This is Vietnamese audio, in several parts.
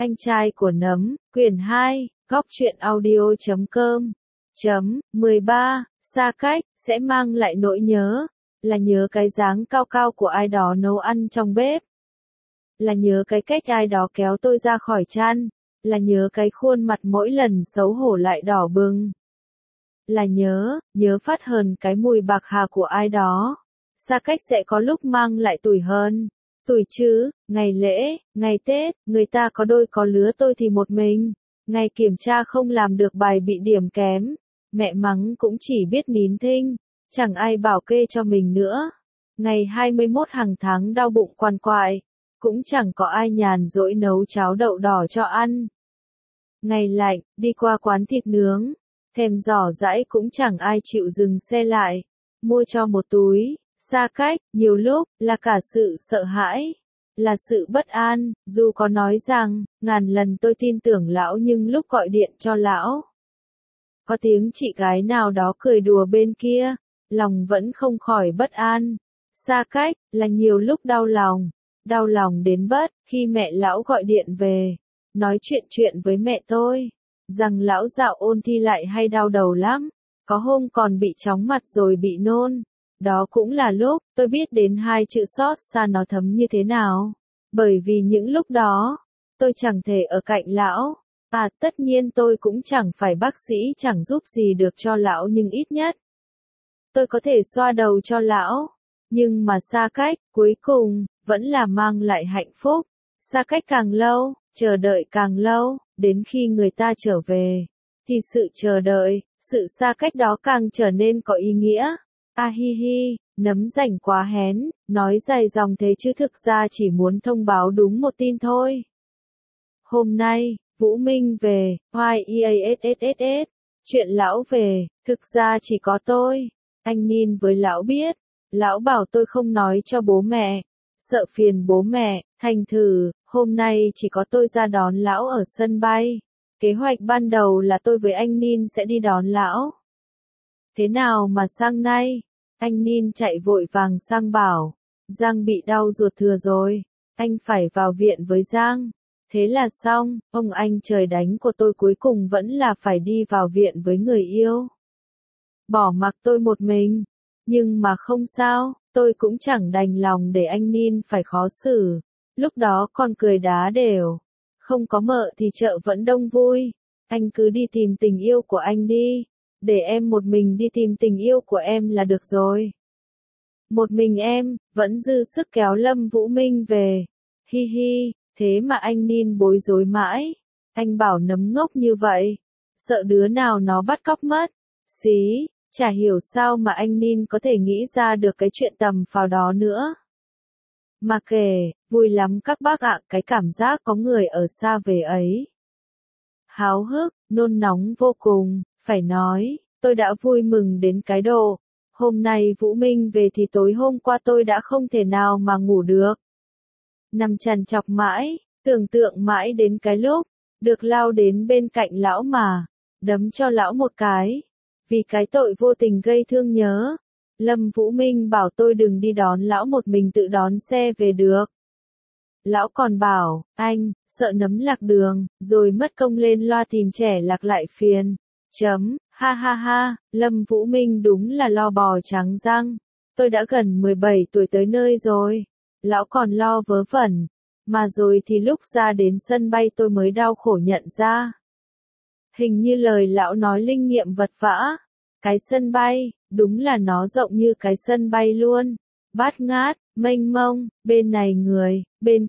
Anh trai của nấm, quyển 2, góc truyện audio.com. 13. Xa cách, sẽ mang lại nỗi nhớ. Là nhớ cái dáng cao cao của ai đó nấu ăn trong bếp. Là nhớ cái cách ai đó kéo tôi ra khỏi chăn. Là nhớ cái khuôn mặt mỗi lần xấu hổ lại đỏ bừng. Là nhớ phát hờn cái mùi bạc hà của ai đó. Xa cách sẽ có lúc mang lại tủi hờn. Tủi chứ, ngày lễ, ngày Tết, người ta có đôi có lứa tôi thì một mình. Ngày kiểm tra không làm được bài bị điểm kém. Mẹ mắng cũng chỉ biết nín thinh, chẳng ai bảo kê cho mình nữa. Ngày 21 hàng tháng đau bụng quằn quại, cũng chẳng có ai nhàn rỗi nấu cháo đậu đỏ cho ăn. Ngày lạnh, đi qua quán thịt nướng, thèm giỏ giãi cũng chẳng ai chịu dừng xe lại, mua cho một túi. Xa cách, nhiều lúc, là cả sự sợ hãi, là sự bất an, dù có nói rằng, ngàn lần tôi tin tưởng lão nhưng lúc gọi điện cho lão, có tiếng chị gái nào đó cười đùa bên kia, lòng vẫn không khỏi bất an. Xa cách, là nhiều lúc đau lòng đến bất, khi mẹ lão gọi điện về, nói chuyện với mẹ tôi, rằng lão dạo ôn thi lại hay đau đầu lắm, có hôm còn bị chóng mặt rồi bị nôn. Đó cũng là lúc, tôi biết đến hai chữ xót xa nó thấm như thế nào. Bởi vì những lúc đó, tôi chẳng thể ở cạnh lão. Tất nhiên tôi cũng chẳng phải bác sĩ chẳng giúp gì được cho lão nhưng ít nhất, tôi có thể xoa đầu cho lão. Nhưng mà xa cách, cuối cùng, vẫn là mang lại hạnh phúc. Xa cách càng lâu, chờ đợi càng lâu, đến khi người ta trở về, thì sự chờ đợi, sự xa cách đó càng trở nên có ý nghĩa. Hi hi, nấm rảnh quá hén, nói dài dòng thế chứ thực ra chỉ muốn thông báo đúng một tin thôi. Hôm nay, Vũ Minh về, YEASSSS, chuyện lão về, thực ra chỉ có tôi. Anh Nin với lão biết, lão bảo tôi không nói cho bố mẹ, sợ phiền bố mẹ, thành thử, hôm nay chỉ có tôi ra đón lão ở sân bay. Kế hoạch ban đầu là tôi với anh Nin sẽ đi đón lão. Thế nào mà sang nay? Anh Nin chạy vội vàng sang bảo, Giang bị đau ruột thừa rồi, anh phải vào viện với Giang. Thế là xong, ông anh trời đánh của tôi cuối cùng vẫn là phải đi vào viện với người yêu. Bỏ mặc tôi một mình, nhưng mà không sao, tôi cũng chẳng đành lòng để anh Nin phải khó xử. Lúc đó con cười đá đều, không có mợ thì chợ vẫn đông vui, anh cứ đi tìm tình yêu của anh đi. Để em một mình đi tìm tình yêu của em là được rồi. Một mình em, vẫn dư sức kéo Lâm Vũ Minh về. Hi hi, thế mà anh Nin bối rối mãi. Anh bảo nấm ngốc như vậy. Sợ đứa nào nó bắt cóc mất. Xí, chả hiểu sao mà anh Nin có thể nghĩ ra được cái chuyện tầm phào đó nữa. Mà kể, vui lắm các bác ạ, cái cảm giác có người ở xa về ấy. Háo hức, nôn nóng vô cùng. Phải nói, tôi đã vui mừng đến cái độ. Hôm nay Vũ Minh về thì tối hôm qua tôi đã không thể nào mà ngủ được. Nằm trằn trọc mãi, tưởng tượng mãi đến cái lúc, được lao đến bên cạnh lão mà, đấm cho lão một cái. Vì cái tội vô tình gây thương nhớ, Lâm Vũ Minh bảo tôi đừng đi đón lão một mình tự đón xe về được. Lão còn bảo, anh, sợ nấm lạc đường, rồi mất công lên loa tìm trẻ lạc lại phiền. Ha ha ha, Lâm Vũ Minh đúng là lo bò trắng răng. Tôi đã gần 17 tuổi tới nơi rồi. Lão còn lo vớ vẩn. Mà rồi thì lúc ra đến sân bay tôi mới đau khổ nhận ra. Hình như lời lão nói linh nghiệm vật vã. Cái sân bay, đúng là nó rộng như cái sân bay luôn. Bát ngát, mênh mông, bên này người, bên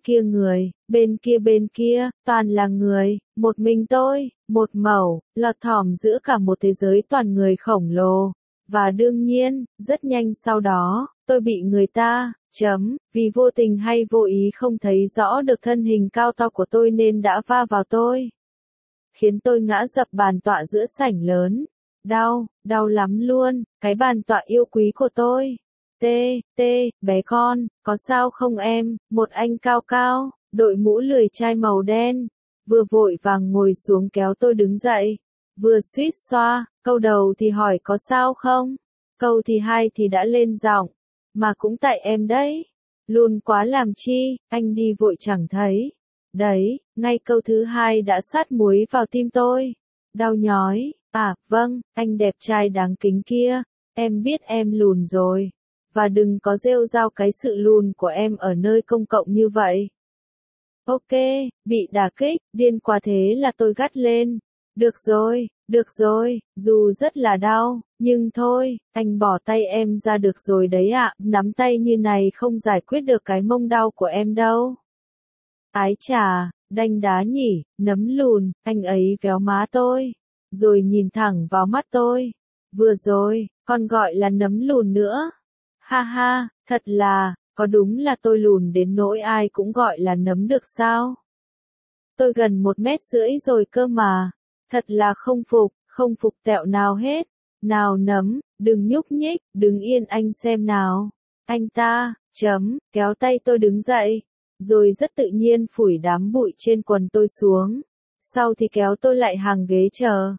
kia, toàn là người, một mình tôi, một mẩu, lọt thỏm giữa cả một thế giới toàn người khổng lồ. Và đương nhiên, rất nhanh sau đó, tôi bị người ta, vì vô tình hay vô ý không thấy rõ được thân hình cao to của tôi nên đã va vào tôi. Khiến tôi ngã dập bàn tọa giữa sảnh lớn. Đau lắm luôn, cái bàn tọa yêu quý của tôi. Bé con, có sao không em? Một anh cao cao, đội mũ lười chai màu đen, vừa vội vàng ngồi xuống kéo tôi đứng dậy, vừa suýt xoa, câu đầu thì hỏi có sao không? Câu thì hai thì đã lên giọng, mà cũng tại em đấy. Luôn quá làm chi, anh đi vội chẳng thấy. Đấy, ngay câu thứ hai đã sát muối vào tim tôi. Đau nhói, à, vâng, anh đẹp trai đáng kính kia, em biết em lùn rồi. Và đừng có rêu rao cái sự lùn của em ở nơi công cộng như vậy. Ok, bị đả kích, điên quá thế là tôi gắt lên. Được rồi, dù rất là đau, nhưng thôi, anh bỏ tay em ra được rồi đấy ạ, nắm tay như này không giải quyết được cái mông đau của em đâu. Ái chà, đanh đá nhỉ, nấm lùn, anh ấy véo má tôi, rồi nhìn thẳng vào mắt tôi. Vừa rồi, còn gọi là nấm lùn nữa. Ha ha, thật là, có đúng là tôi lùn đến nỗi ai cũng gọi là nấm được sao? Tôi gần 1,5 mét rồi cơ mà. Thật là không phục tẹo nào hết. Nào nấm, đừng nhúc nhích, đứng yên anh xem nào. Anh ta, kéo tay tôi đứng dậy. Rồi rất tự nhiên phủi đám bụi trên quần tôi xuống. Sau thì kéo tôi lại hàng ghế chờ.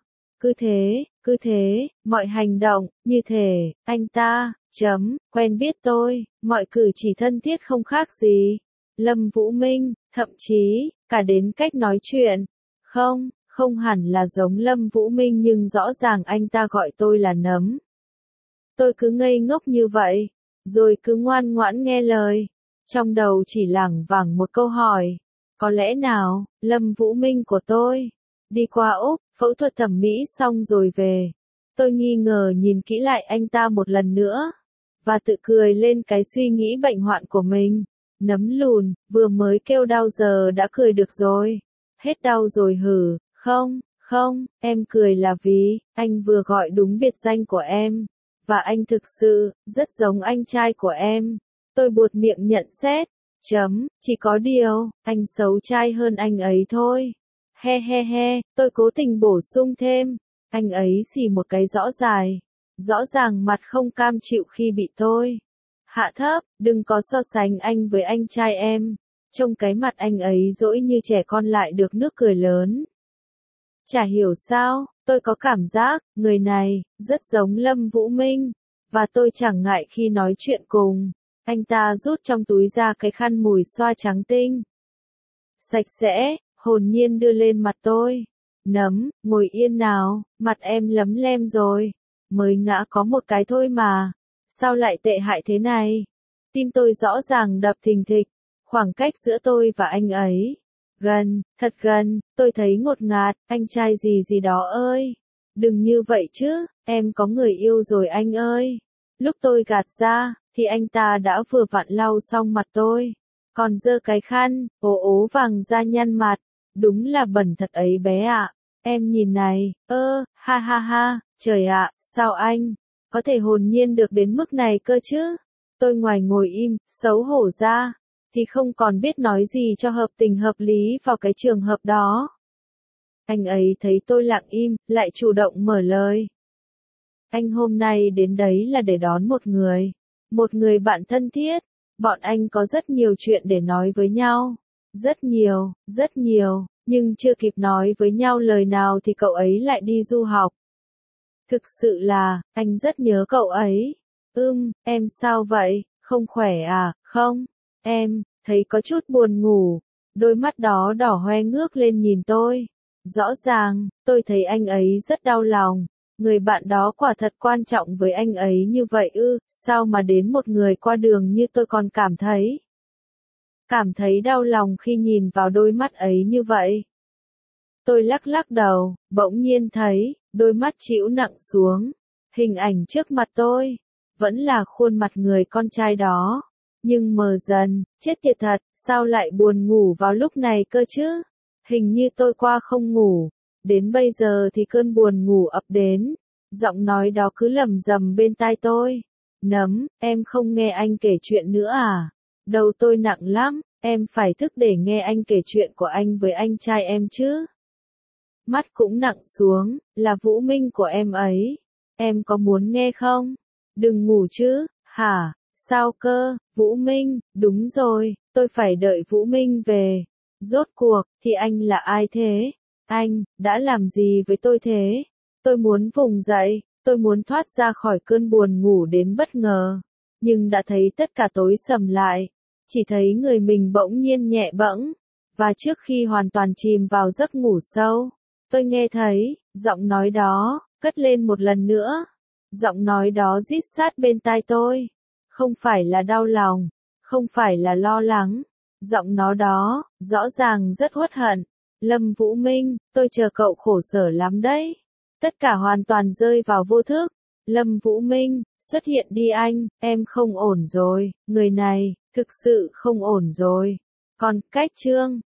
Cứ thế, mọi hành động, như thể, anh ta, quen biết tôi, mọi cử chỉ thân thiết không khác gì. Lâm Vũ Minh, thậm chí, cả đến cách nói chuyện. Không hẳn là giống Lâm Vũ Minh nhưng rõ ràng anh ta gọi tôi là nấm. Tôi cứ ngây ngốc như vậy, rồi cứ ngoan ngoãn nghe lời. Trong đầu chỉ lảng vảng một câu hỏi. Có lẽ nào, Lâm Vũ Minh của tôi, đi qua Úc, phẫu thuật thẩm mỹ xong rồi về. Tôi nghi ngờ nhìn kỹ lại anh ta một lần nữa, và tự cười lên cái suy nghĩ bệnh hoạn của mình. Nấm lùn, vừa mới kêu đau giờ đã cười được rồi. Hết đau rồi hử, không, em cười là vì, anh vừa gọi đúng biệt danh của em. Và anh thực sự, rất giống anh trai của em. Tôi buột miệng nhận xét. Chỉ có điều, anh xấu trai hơn anh ấy thôi. He, tôi cố tình bổ sung thêm. Anh ấy xì một cái rõ ràng mặt không cam chịu khi bị tôi hạ thấp, đừng có so sánh anh với anh trai em. Trông cái mặt anh ấy dỗi như trẻ con lại được nước cười lớn. Chả hiểu sao, tôi có cảm giác, người này, rất giống Lâm Vũ Minh. Và tôi chẳng ngại khi nói chuyện cùng. Anh ta rút trong túi ra cái khăn mùi xoa trắng tinh. Sạch sẽ, hồn nhiên đưa lên mặt tôi. Nấm, ngồi yên nào, mặt em lấm lem rồi. Mới ngã có một cái thôi mà. Sao lại tệ hại thế này? Tim tôi rõ ràng đập thình thịch. Khoảng cách giữa tôi và anh ấy. Thật gần, tôi thấy ngột ngạt, anh trai gì đó ơi. Đừng như vậy chứ, em có người yêu rồi anh ơi. Lúc tôi gạt ra, thì anh ta đã vừa vặn lau xong mặt tôi. Còn giơ cái khăn, ố vàng da nhăn mặt. Đúng là bẩn thật ấy bé ạ. Em nhìn này, ha, trời ạ, sao anh có thể hồn nhiên được đến mức này cơ chứ? Tôi ngoài ngồi im, xấu hổ ra, thì không còn biết nói gì cho hợp tình hợp lý vào cái trường hợp đó. Anh ấy thấy tôi lặng im, lại chủ động mở lời. Anh hôm nay đến đấy là để đón một người bạn thân thiết. Bọn anh có rất nhiều chuyện để nói với nhau. Rất nhiều, nhưng chưa kịp nói với nhau lời nào thì cậu ấy lại đi du học. Thực sự là, anh rất nhớ cậu ấy. Em sao vậy, không khỏe à? Không, em thấy có chút buồn ngủ. Đôi mắt đó đỏ hoe ngước lên nhìn tôi. Rõ ràng, tôi thấy anh ấy rất đau lòng. Người bạn đó quả thật quan trọng với anh ấy như vậy sao mà đến một người qua đường như tôi còn cảm thấy đau lòng khi nhìn vào đôi mắt ấy như vậy. Tôi lắc đầu, bỗng nhiên thấy, đôi mắt trĩu nặng xuống. Hình ảnh trước mặt tôi, vẫn là khuôn mặt người con trai đó. Nhưng mờ dần, chết tiệt thật, sao lại buồn ngủ vào lúc này cơ chứ? Hình như tôi qua không ngủ. Đến bây giờ thì cơn buồn ngủ ập đến. Giọng nói đó cứ lầm rầm bên tai tôi. Nấm, em không nghe anh kể chuyện nữa à? Đầu tôi nặng lắm, em phải thức để nghe anh kể chuyện của anh với anh trai em chứ. Mắt cũng nặng xuống, là Vũ Minh của em ấy. Em có muốn nghe không? Đừng ngủ chứ, hả? Sao cơ, Vũ Minh, đúng rồi, tôi phải đợi Vũ Minh về. Rốt cuộc, thì anh là ai thế? Anh, đã làm gì với tôi thế? Tôi muốn vùng dậy, tôi muốn thoát ra khỏi cơn buồn ngủ đến bất ngờ. Nhưng đã thấy tất cả tối sầm lại. Chỉ thấy người mình bỗng nhiên nhẹ bẫng. Và trước khi hoàn toàn chìm vào giấc ngủ sâu, tôi nghe thấy, giọng nói đó, cất lên một lần nữa. Giọng nói đó rít sát bên tai tôi. Không phải là đau lòng, không phải là lo lắng. Giọng nó đó, rõ ràng rất uất hận. Lâm Vũ Minh, tôi chờ cậu khổ sở lắm đấy. Tất cả hoàn toàn rơi vào vô thức. Lâm Vũ Minh, xuất hiện đi anh, em không ổn rồi, người này, thực sự không ổn rồi. Còn, cách chương.